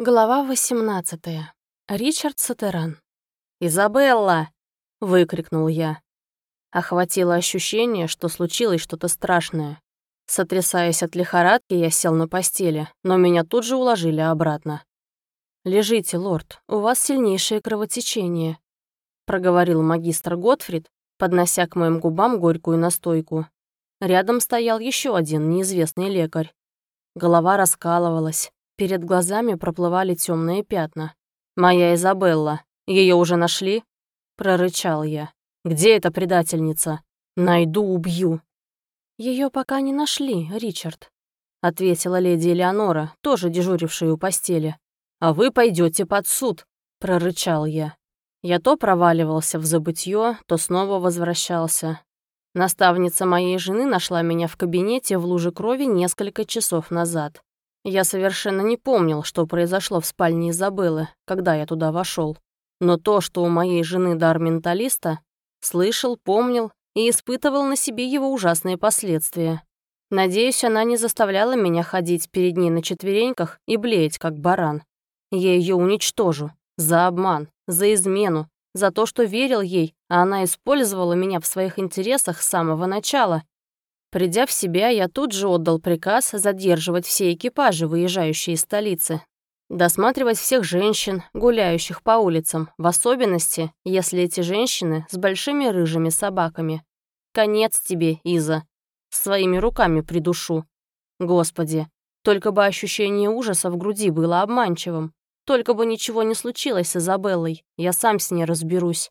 Глава 18. Ричард Сатеран. «Изабелла!» — выкрикнул я. Охватило ощущение, что случилось что-то страшное. Сотрясаясь от лихорадки, я сел на постели, но меня тут же уложили обратно. «Лежите, лорд, у вас сильнейшее кровотечение», — проговорил магистр Готфрид, поднося к моим губам горькую настойку. Рядом стоял еще один неизвестный лекарь. Голова раскалывалась. Перед глазами проплывали темные пятна. «Моя Изабелла. Ее уже нашли?» — прорычал я. «Где эта предательница? Найду, убью». Ее пока не нашли, Ричард», — ответила леди Элеонора, тоже дежурившая у постели. «А вы пойдете под суд», — прорычал я. Я то проваливался в забытье, то снова возвращался. Наставница моей жены нашла меня в кабинете в луже крови несколько часов назад. Я совершенно не помнил, что произошло в спальне Изабеллы, когда я туда вошел. Но то, что у моей жены дар менталиста, слышал, помнил и испытывал на себе его ужасные последствия. Надеюсь, она не заставляла меня ходить перед ней на четвереньках и блеять, как баран. Я ее уничтожу. За обман, за измену, за то, что верил ей, а она использовала меня в своих интересах с самого начала. Придя в себя, я тут же отдал приказ задерживать все экипажи, выезжающие из столицы, досматривать всех женщин, гуляющих по улицам, в особенности, если эти женщины с большими рыжими собаками. Конец тебе, Иза. Своими руками придушу. Господи, только бы ощущение ужаса в груди было обманчивым. Только бы ничего не случилось с Изабеллой, я сам с ней разберусь.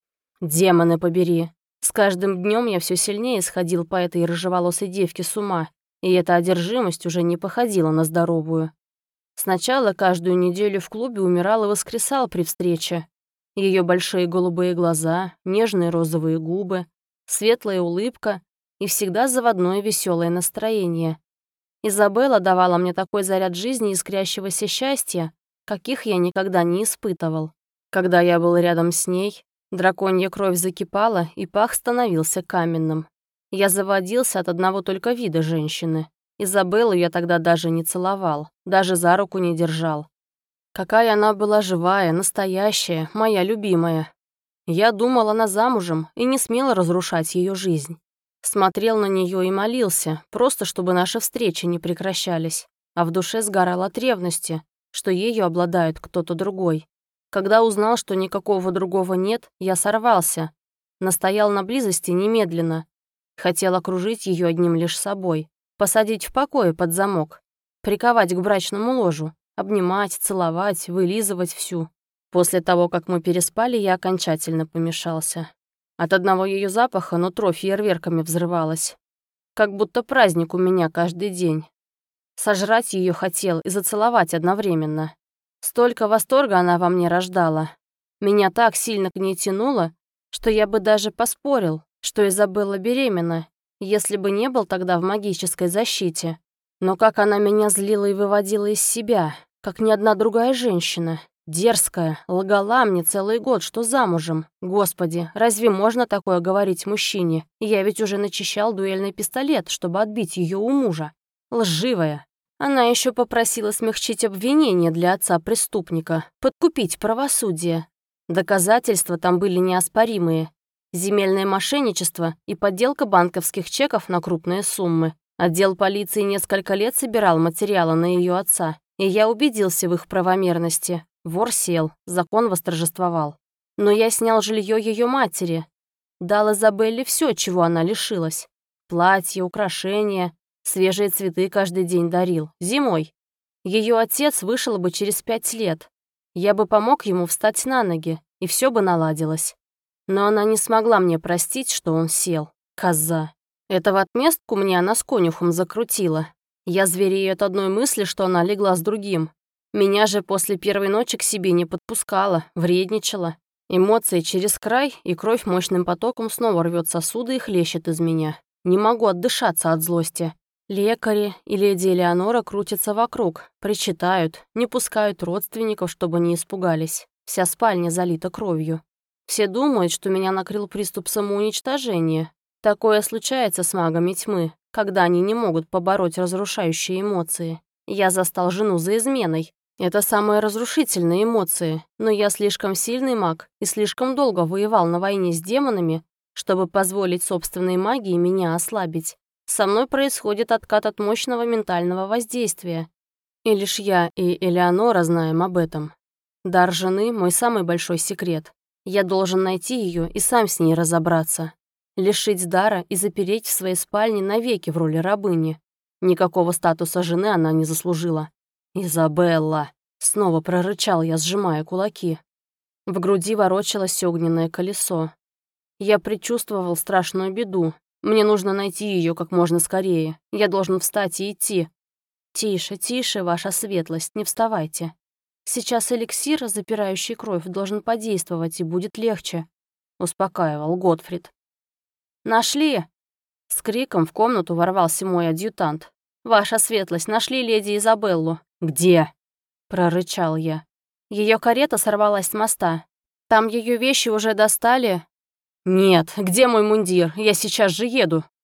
Демоны побери. С каждым днем я все сильнее сходил по этой рыжеволосой девке с ума, и эта одержимость уже не походила на здоровую. Сначала каждую неделю в клубе умирал и воскресал при встрече. Ее большие голубые глаза, нежные розовые губы, светлая улыбка и всегда заводное веселое настроение. Изабелла давала мне такой заряд жизни искрящегося счастья, каких я никогда не испытывал. Когда я был рядом с ней, драконья кровь закипала, и пах становился каменным. Я заводился от одного только вида женщины. Изабеллу я тогда даже не целовал, даже за руку не держал. Какая она была живая, настоящая, моя любимая. Я думал, она замужем, и не смел разрушать ее жизнь. Смотрел на нее и молился, просто чтобы наши встречи не прекращались. А в душе сгорал от ревности, что ею обладает кто-то другой. Когда узнал, что никакого другого нет, я сорвался. Настоял на близости немедленно. Хотел окружить ее одним лишь собой. Посадить в покое под замок. Приковать к брачному ложу. Обнимать, целовать, вылизывать всю. После того, как мы переспали, я окончательно помешался. От одного ее запаха нутро фейерверками взрывалось. Как будто праздник у меня каждый день. Сожрать ее хотел и зацеловать одновременно. Столько восторга она во мне рождала. Меня так сильно к ней тянуло, что я бы даже поспорил, что Изабелла беременна, если бы не был тогда в магической защите. Но как она меня злила и выводила из себя, как ни одна другая женщина. Дерзкая, лгала мне целый год, что замужем. Господи, разве можно такое говорить мужчине? Я ведь уже начищал дуэльный пистолет, чтобы отбить ее у мужа. Лживая. Она еще попросила смягчить обвинение для отца преступника, подкупить правосудие. Доказательства там были неоспоримые. Земельное мошенничество и подделка банковских чеков на крупные суммы. Отдел полиции несколько лет собирал материалы на ее отца, и я убедился в их правомерности. Вор сел, закон восторжествовал. Но я снял жилье ее матери. Дал Изабелле все, чего она лишилась. Платье, украшения. Свежие цветы каждый день дарил. Зимой. Ее отец вышел бы через 5 лет. Я бы помог ему встать на ноги, и все бы наладилось. Но она не смогла мне простить, что он сел. Коза. Это в отместку мне она с конюхом закрутила. Я зверею от одной мысли, что она легла с другим. Меня же после первой ночи к себе не подпускала, вредничала. Эмоции через край, и кровь мощным потоком снова рвет сосуды и хлещет из меня. Не могу отдышаться от злости. Лекари и леди Элеонора крутятся вокруг, причитают, не пускают родственников, чтобы не испугались. Вся спальня залита кровью. Все думают, что меня накрыл приступ самоуничтожения. Такое случается с магами тьмы, когда они не могут побороть разрушающие эмоции. Я застал жену за изменой. Это самые разрушительные эмоции, но я слишком сильный маг и слишком долго воевал на войне с демонами, чтобы позволить собственной магии меня ослабить. Со мной происходит откат от мощного ментального воздействия. И лишь я и Элеонора знаем об этом. Дар жены — мой самый большой секрет. Я должен найти ее и сам с ней разобраться. Лишить дара и запереть в своей спальне навеки в роли рабыни. Никакого статуса жены она не заслужила. «Изабелла!» — снова прорычал я, сжимая кулаки. В груди ворочалось огненное колесо. Я предчувствовал страшную беду. Мне нужно найти ее как можно скорее. Я должен встать и идти. «Тише, тише, ваша светлость, не вставайте. Сейчас эликсир, запирающий кровь, должен подействовать, и будет легче», — успокаивал Готфрид. «Нашли!» С криком в комнату ворвался мой адъютант. «Ваша светлость, нашли леди Изабеллу». «Где?» — прорычал я. Ее карета сорвалась с моста. Там ее вещи уже достали. «Нет, где мой мундир? Я сейчас же еду.